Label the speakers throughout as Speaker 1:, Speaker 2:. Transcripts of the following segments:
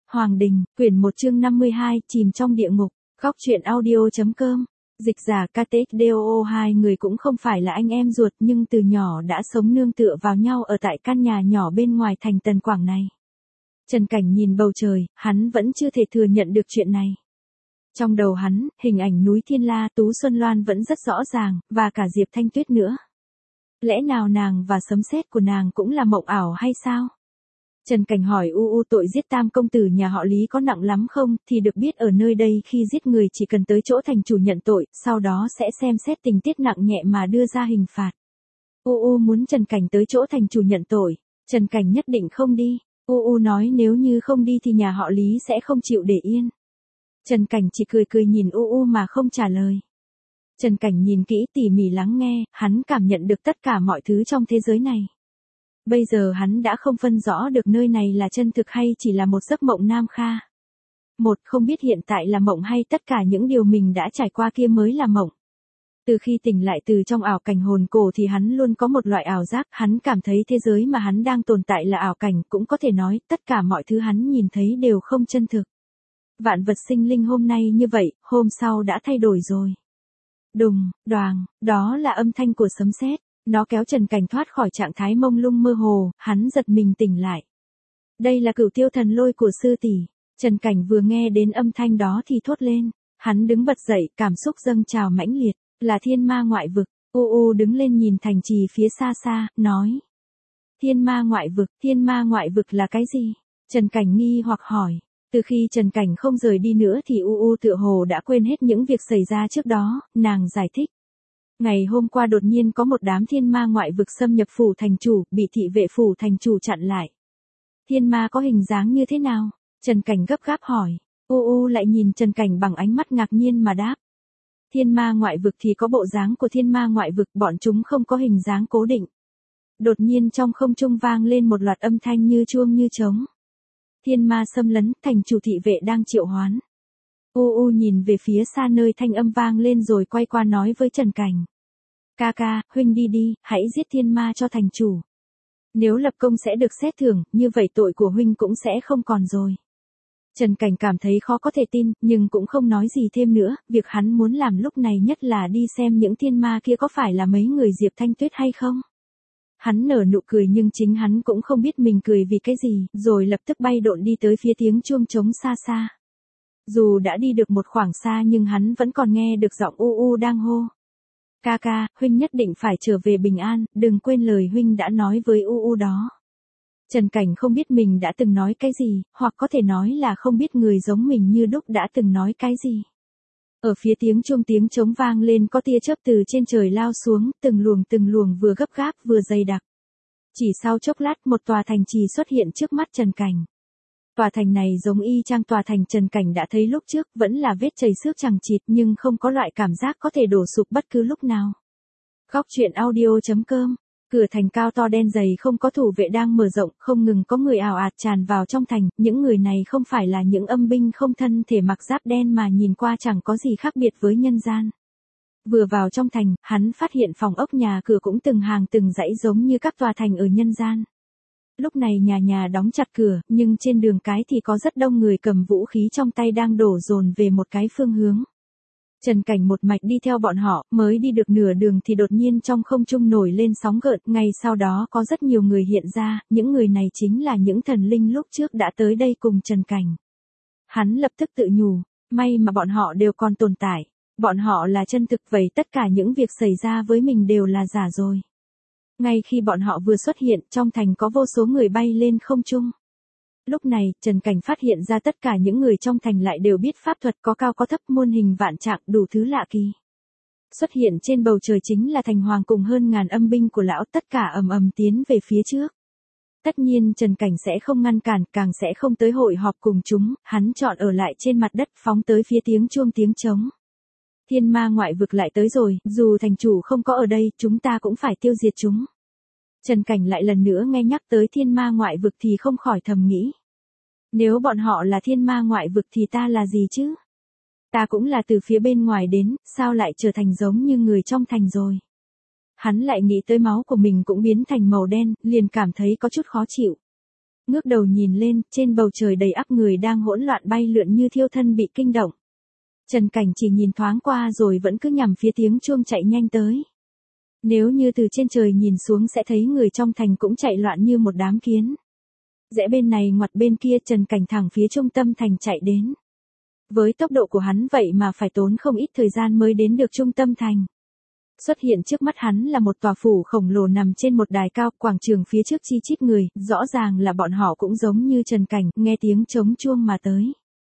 Speaker 1: Hoàng Đình, quyển 1 chương 52, chìm trong địa ngục, góc truyện audio.com. Dịch giả KTDOO, hai người cũng không phải là anh em ruột nhưng từ nhỏ đã sống nương tựa vào nhau ở tại căn nhà nhỏ bên ngoài thành Tần Quảng này. Trần Cảnh nhìn bầu trời, hắn vẫn chưa thể thừa nhận được chuyện này. Trong đầu hắn, hình ảnh núi Thiên La Tú Xuân Loan vẫn rất rõ ràng, và cả Diệp Thanh Tuyết nữa. Lẽ nào nàng và sấm sét của nàng cũng là mộng ảo hay sao? Trần Cảnh hỏi tội giết tam công tử nhà họ Lý có nặng lắm không, thì được biết ở nơi đây khi giết người chỉ cần tới chỗ thành chủ nhận tội, sau đó sẽ xem xét tình tiết nặng nhẹ mà đưa ra hình phạt. Muốn Trần Cảnh tới chỗ thành chủ nhận tội, Trần Cảnh nhất định không đi. Nói nếu như không đi thì nhà họ Lý sẽ không chịu để yên. Trần Cảnh chỉ cười nhìn mà không trả lời. Trần Cảnh nhìn kỹ tỉ mỉ lắng nghe, hắn cảm nhận được tất cả mọi thứ trong thế giới này. Bây giờ hắn đã không phân rõ được nơi này là chân thực hay chỉ là một giấc mộng nam kha. Không biết hiện tại là mộng hay tất cả những điều mình đã trải qua kia mới là mộng. Từ khi tỉnh lại từ trong ảo cảnh hồn cổ thì hắn luôn có một loại ảo giác, hắn cảm thấy thế giới mà hắn đang tồn tại là ảo cảnh, cũng có thể nói tất cả mọi thứ hắn nhìn thấy đều không chân thực. Vạn vật sinh linh hôm nay như vậy, hôm sau đã thay đổi rồi. Đùng, đoàng, đó là âm thanh của sấm sét. Nó kéo Trần Cảnh thoát khỏi trạng thái mông lung mơ hồ, hắn giật mình tỉnh lại. Đây là Cửu Tiêu Thần Lôi của sư tỷ. Trần Cảnh vừa nghe đến âm thanh đó thì thốt lên. Hắn đứng bật dậy, cảm xúc dâng trào mãnh liệt, là thiên ma ngoại vực. Đứng lên nhìn thành trì phía xa xa, nói. Thiên ma ngoại vực là cái gì? Trần Cảnh nghi hoặc hỏi. Từ khi Trần Cảnh không rời đi nữa thì tựa hồ đã quên hết những việc xảy ra trước đó, nàng giải thích. Ngày hôm qua đột nhiên có một đám thiên ma ngoại vực xâm nhập phủ thành chủ, bị thị vệ phủ thành chủ chặn lại. Thiên ma có hình dáng như thế nào? Trần Cảnh gấp gáp hỏi. Lại nhìn Trần Cảnh bằng ánh mắt ngạc nhiên mà đáp. Thiên ma ngoại vực thì có bộ dáng của thiên ma ngoại vực, bọn chúng không có hình dáng cố định. Đột nhiên trong không trung vang lên một loạt âm thanh như chuông như trống. Thiên ma xâm lấn, thành chủ thị vệ đang triệu hoán. Nhìn về phía xa nơi thanh âm vang lên rồi quay qua nói với Trần Cảnh. Ca, huynh đi, hãy giết thiên ma cho thành chủ. Nếu lập công sẽ được xét thưởng, như vậy tội của huynh cũng sẽ không còn rồi. Trần Cảnh cảm thấy khó có thể tin, nhưng cũng không nói gì thêm nữa, việc hắn muốn làm lúc này nhất là đi xem những thiên ma kia có phải là mấy người Diệp Thanh Tuyết hay không. Hắn nở nụ cười nhưng chính hắn cũng không biết mình cười vì cái gì, rồi lập tức bay độn đi tới phía tiếng chuông trống xa xa. Dù đã đi được một khoảng xa nhưng hắn vẫn còn nghe được giọng đang hô. Ca, huynh nhất định phải trở về bình an, đừng quên lời huynh đã nói với đó. Trần Cảnh không biết mình đã từng nói cái gì, hoặc có thể nói là không biết người giống mình như đúc đã từng nói cái gì. Ở phía tiếng trống vang lên có tia chớp từ trên trời lao xuống, từng luồng vừa gấp gáp vừa dày đặc. Chỉ sau chốc lát một tòa thành trì xuất hiện trước mắt Trần Cảnh. Tòa thành này giống y chang tòa thành Trần Cảnh đã thấy lúc trước, vẫn là vết chảy xước chằng chịt nhưng không có loại cảm giác có thể đổ sụp bất cứ lúc nào. Góc truyện audio.com. Cửa thành cao to đen dày không có thủ vệ đang mở rộng, không ngừng có người ào ạt tràn vào trong thành, những người này không phải là những âm binh không thân thể mặc giáp đen mà nhìn qua chẳng có gì khác biệt với nhân gian. Vừa vào trong thành, hắn phát hiện phòng ốc nhà cửa cũng từng hàng từng dãy giống như các tòa thành ở nhân gian. Lúc này nhà đóng chặt cửa, nhưng trên đường cái thì có rất đông người cầm vũ khí trong tay đang đổ dồn về một cái phương hướng. Trần Cảnh một mạch đi theo bọn họ, mới đi được nửa đường thì đột nhiên trong không trung nổi lên sóng gợn, ngay sau đó có rất nhiều người hiện ra, những người này chính là những thần linh lúc trước đã tới đây cùng Trần Cảnh. Hắn lập tức tự nhủ, may mà bọn họ đều còn tồn tại, bọn họ là chân thực vậy tất cả những việc xảy ra với mình đều là giả rồi. Ngay khi bọn họ vừa xuất hiện, trong thành có vô số người bay lên không trung. Lúc này, Trần Cảnh phát hiện ra tất cả những người trong thành lại đều biết pháp thuật có cao có thấp muôn hình vạn trạng đủ thứ lạ kỳ. Xuất hiện trên bầu trời chính là thành hoàng cùng hơn ngàn âm binh của lão tất cả ầm tiến về phía trước. Tất nhiên Trần Cảnh sẽ không ngăn cản, càng sẽ không tới hội họp cùng chúng, hắn chọn ở lại trên mặt đất phóng tới phía tiếng chuông tiếng trống. Thiên ma ngoại vực lại tới rồi, dù thành chủ không có ở đây, chúng ta cũng phải tiêu diệt chúng. Trần Cảnh lại lần nữa nghe nhắc tới thiên ma ngoại vực thì không khỏi thầm nghĩ. Nếu bọn họ là thiên ma ngoại vực thì ta là gì chứ? Ta cũng là từ phía bên ngoài đến, sao lại trở thành giống như người trong thành rồi? Hắn lại nghĩ tới máu của mình cũng biến thành màu đen, liền cảm thấy có chút khó chịu. Ngước đầu nhìn lên, trên bầu trời đầy ắp người đang hỗn loạn bay lượn như thiêu thân bị kinh động. Trần Cảnh chỉ nhìn thoáng qua rồi vẫn cứ nhằm phía tiếng chuông chạy nhanh tới. Nếu như từ trên trời nhìn xuống sẽ thấy người trong thành cũng chạy loạn như một đám kiến. Rẽ bên này ngoặt bên kia, Trần Cảnh thẳng phía trung tâm thành chạy đến. Với tốc độ của hắn vậy mà phải tốn không ít thời gian mới đến được trung tâm thành. Xuất hiện trước mắt hắn là một tòa phủ khổng lồ nằm trên một đài cao, quảng trường phía trước chi chít người, rõ ràng là bọn họ cũng giống như Trần Cảnh, nghe tiếng trống chuông mà tới.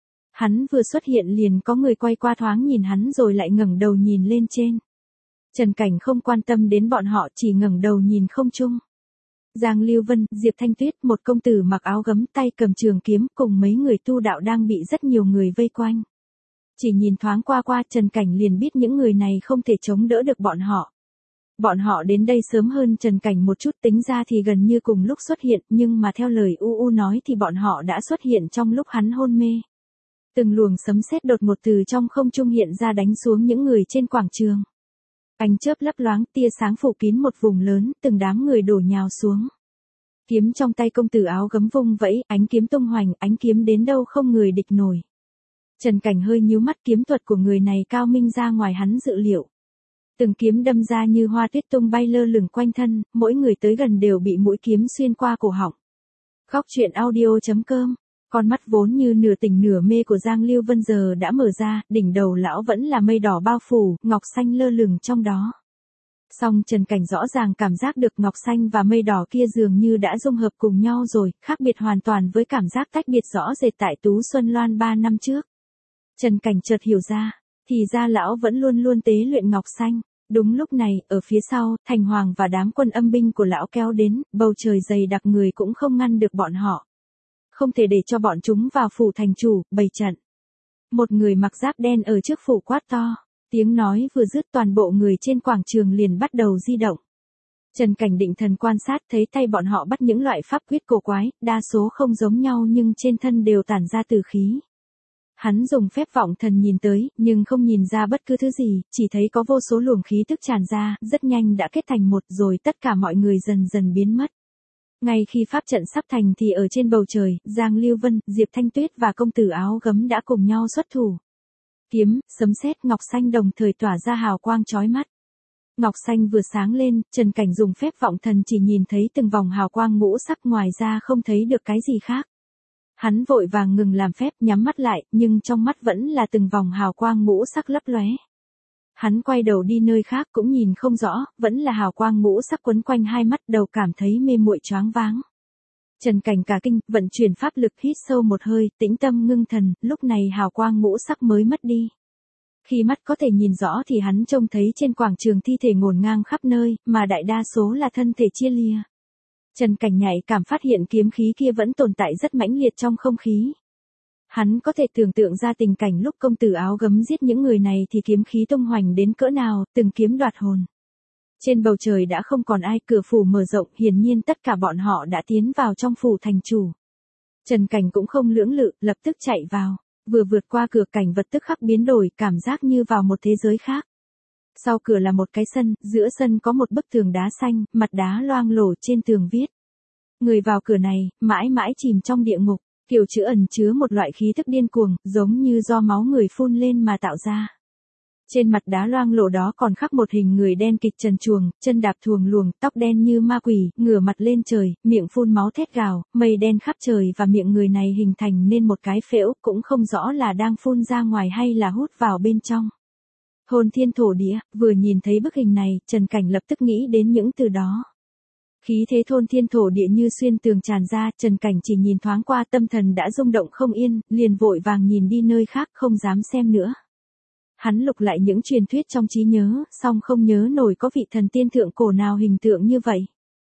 Speaker 1: Hắn vừa xuất hiện liền có người quay qua thoáng nhìn hắn rồi lại ngẩng đầu nhìn lên trên. Trần Cảnh không quan tâm đến bọn họ, chỉ ngẩng đầu nhìn không trung. Giang Lưu Vân, Diệp Thanh Tuyết, một công tử mặc áo gấm tay cầm trường kiếm cùng mấy người tu đạo đang bị rất nhiều người vây quanh. Chỉ nhìn thoáng qua Trần Cảnh liền biết những người này không thể chống đỡ được bọn họ. Bọn họ đến đây sớm hơn Trần Cảnh một chút, tính ra thì gần như cùng lúc xuất hiện, nhưng mà theo lời U nói thì bọn họ đã xuất hiện trong lúc hắn hôn mê. Từng luồng sấm sét đột ngột từ trong không trung hiện ra đánh xuống những người trên quảng trường. Ánh chớp lấp loáng, tia sáng phủ kín một vùng lớn, từng đám người đổ nhào xuống. Kiếm trong tay công tử áo gấm vung vẫy, ánh kiếm tung hoành, ánh kiếm đến đâu không người địch nổi. Trần Cảnh hơi nhíu mắt, kiếm thuật của người này cao minh ra ngoài hắn dự liệu. Từng kiếm đâm ra như hoa tuyết tung bay lơ lửng quanh thân, mỗi người tới gần đều bị mũi kiếm xuyên qua cổ họng. Khóc chuyện audio.com. Con mắt vốn như nửa tỉnh nửa mê của Giang Lưu Vân giờ đã mở ra, đỉnh đầu lão vẫn là mây đỏ bao phủ, ngọc xanh lơ lửng trong đó. Song Trần Cảnh rõ ràng cảm giác được ngọc xanh và mây đỏ kia dường như đã dung hợp cùng nhau rồi, khác biệt hoàn toàn với cảm giác tách biệt rõ rệt tại Tú Xuân Loan 3 năm trước. Trần Cảnh chợt hiểu ra, thì ra lão vẫn luôn luôn tế luyện ngọc xanh. Đúng lúc này, ở phía sau, Thành Hoàng và đám quân âm binh của lão kéo đến, bầu trời dày đặc người cũng không ngăn được bọn họ. Không thể để cho bọn chúng vào phủ thành chủ, bày trận. Một người mặc giáp đen ở trước phủ quát to, tiếng nói vừa dứt toàn bộ người trên quảng trường liền bắt đầu di động. Trần Cảnh định thần quan sát thấy tay bọn họ bắt những loại pháp quyết cổ quái, đa số không giống nhau nhưng trên thân đều tản ra tử khí. Hắn dùng phép vọng thần nhìn tới, nhưng không nhìn ra bất cứ thứ gì, chỉ thấy có vô số luồng khí tức tràn ra, rất nhanh đã kết thành một rồi tất cả mọi người dần dần biến mất. Ngay khi pháp trận sắp thành thì ở trên bầu trời, Giang Lưu Vân, Diệp Thanh Tuyết và công tử áo gấm đã cùng nhau xuất thủ. Kiếm, sấm sét, ngọc xanh đồng thời tỏa ra hào quang chói mắt. Ngọc xanh vừa sáng lên, Trần Cảnh dùng phép vọng thần chỉ nhìn thấy từng vòng hào quang ngũ sắc, ngoài ra không thấy được cái gì khác. Hắn vội vàng ngừng làm phép, nhắm mắt lại, nhưng trong mắt vẫn là từng vòng hào quang ngũ sắc lấp lóe. Hắn quay đầu đi nơi khác cũng nhìn không rõ, vẫn là hào quang ngũ sắc quấn quanh hai mắt, đầu cảm thấy mê muội choáng váng. Trần Cảnh cả kinh, vận chuyển pháp lực hít sâu một hơi, tĩnh tâm ngưng thần, lúc này hào quang ngũ sắc mới mất đi. Khi mắt có thể nhìn rõ thì hắn trông thấy trên quảng trường thi thể ngổn ngang khắp nơi, mà đại đa số là thân thể chia lìa. Trần Cảnh nhạy cảm phát hiện kiếm khí kia vẫn tồn tại rất mãnh liệt trong không khí. Hắn có thể tưởng tượng ra tình cảnh lúc công tử áo gấm giết những người này thì kiếm khí tung hoành đến cỡ nào, từng kiếm đoạt hồn. Trên bầu trời đã không còn ai, cửa phủ mở rộng, hiển nhiên tất cả bọn họ đã tiến vào trong phủ thành chủ. Trần Cảnh cũng không lưỡng lự, lập tức chạy vào. Vừa vượt qua cửa, cảnh vật tức khắc biến đổi, cảm giác như vào một thế giới khác. Sau cửa là một cái sân, giữa sân có một bức tường đá xanh, mặt đá loang lổ, trên tường viết. Người vào cửa này, mãi mãi chìm trong địa ngục. Kiểu chữ ẩn chứa một loại khí thức điên cuồng, giống như do máu người phun lên mà tạo ra. Trên mặt đá loang lổ đó còn khắc một hình người đen kịch trần truồng, chân đạp thuồng luồng, tóc đen như ma quỷ, ngửa mặt lên trời, miệng phun máu thét gào, mây đen khắp trời và miệng người này hình thành nên một cái phễu, cũng không rõ là đang phun ra ngoài hay là hút vào bên trong. Hồn thiên thổ địa, vừa nhìn thấy bức hình này, Trần Cảnh lập tức nghĩ đến những từ đó. Khí thế thôn thiên thổ địa như xuyên tường tràn ra, Trần Cảnh chỉ nhìn thoáng qua tâm thần đã rung động không yên, liền vội vàng nhìn đi nơi khác không dám xem nữa. Hắn lục lại những truyền thuyết trong trí nhớ, song không nhớ nổi có vị thần tiên thượng cổ nào hình tượng như vậy.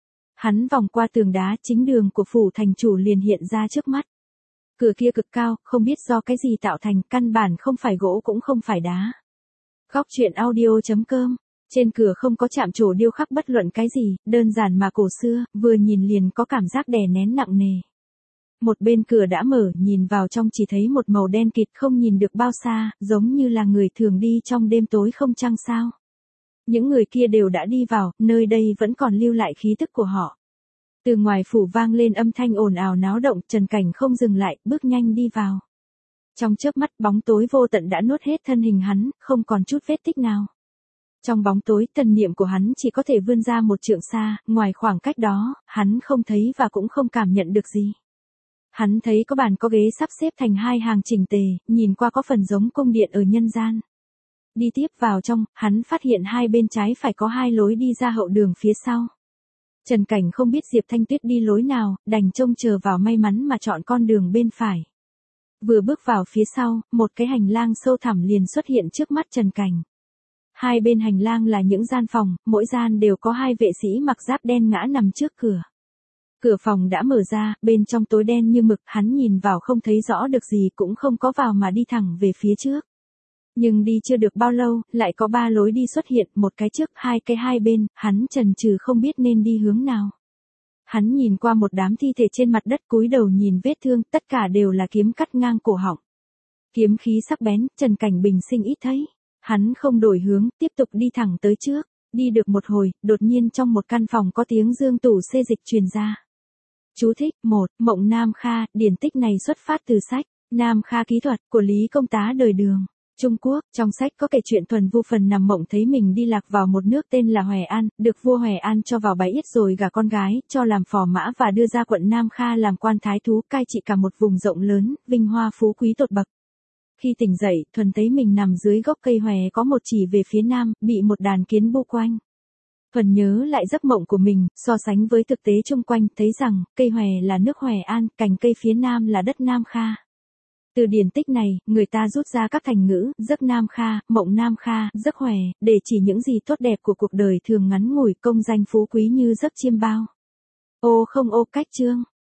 Speaker 1: Hắn vòng qua tường đá, chính đường của phủ thành chủ liền hiện ra trước mắt. Cửa kia cực cao, không biết do cái gì tạo thành, căn bản không phải gỗ cũng không phải đá. Khóc chuyện audio.com. Trên cửa không có chạm trổ điêu khắc bất luận cái gì, đơn giản mà cổ xưa, vừa nhìn liền có cảm giác đè nén nặng nề. Một bên cửa đã mở, nhìn vào trong chỉ thấy một màu đen kịt không nhìn được bao xa, giống như là người thường đi trong đêm tối không trăng sao. Những người kia đều đã đi vào, nơi đây vẫn còn lưu lại khí tức của họ. Từ ngoài phủ vang lên âm thanh ồn ào náo động, Trần Cảnh không dừng lại, bước nhanh đi vào. Trong chớp mắt bóng tối vô tận đã nuốt hết thân hình hắn, không còn chút vết tích nào. Trong bóng tối, thần niệm của hắn chỉ có thể vươn ra một trượng xa, ngoài khoảng cách đó, hắn không thấy và cũng không cảm nhận được gì. Hắn thấy có bàn có ghế sắp xếp thành hai hàng chỉnh tề, nhìn qua có phần giống cung điện ở nhân gian. Đi tiếp vào trong, hắn phát hiện hai bên trái phải có hai lối đi ra hậu đường phía sau. Trần Cảnh không biết Diệp Thanh Tuyết đi lối nào, đành trông chờ vào may mắn mà chọn con đường bên phải. Vừa bước vào phía sau, một cái hành lang sâu thẳm liền xuất hiện trước mắt Trần Cảnh. Hai bên hành lang là những gian phòng, mỗi gian đều có hai vệ sĩ mặc giáp đen ngã nằm trước cửa. Cửa phòng đã mở ra, bên trong tối đen như mực, hắn nhìn vào không thấy rõ được gì, cũng không có vào mà đi thẳng về phía trước. Nhưng đi chưa được bao lâu, lại có ba lối đi xuất hiện, một cái trước, hai cái hai bên, hắn chần chừ không biết nên đi hướng nào. Hắn nhìn qua một đám thi thể trên mặt đất, cúi đầu nhìn vết thương, tất cả đều là kiếm cắt ngang cổ họng. Kiếm khí sắc bén, Trần Cảnh bình sinh ít thấy. Hắn không đổi hướng, tiếp tục đi thẳng tới trước. Đi được một hồi, đột nhiên trong một căn phòng có tiếng dương tủ xê dịch truyền ra. Chú thích: 1. Mộng Nam Kha, điển tích này xuất phát từ sách Nam Kha ký thuật của Lý Công Tá đời Đường, Trung Quốc. Trong sách có kể chuyện Thuần Vu Phần nằm mộng thấy mình đi lạc vào một nước tên là Hoè An, được vua Hoè An cho vào bái yết rồi gả con gái, cho làm phò mã và đưa ra quận Nam Kha làm quan thái thú, cai trị cả một vùng rộng lớn, vinh hoa phú quý tột bậc. Khi tỉnh dậy, Thuần thấy mình nằm dưới gốc cây hòe có một chỉ về phía nam, bị một đàn kiến bu quanh. Thuần nhớ lại giấc mộng của mình, so sánh với thực tế chung quanh, thấy rằng, cây hòe là nước Hoè An, cành cây phía nam là đất Nam Kha. Từ điển tích này, người ta rút ra các thành ngữ, giấc Nam Kha, mộng Nam Kha, giấc hòe, để chỉ những gì tốt đẹp của cuộc đời thường ngắn ngủi, công danh phú quý như giấc chiêm bao. Ô không ô cách chương.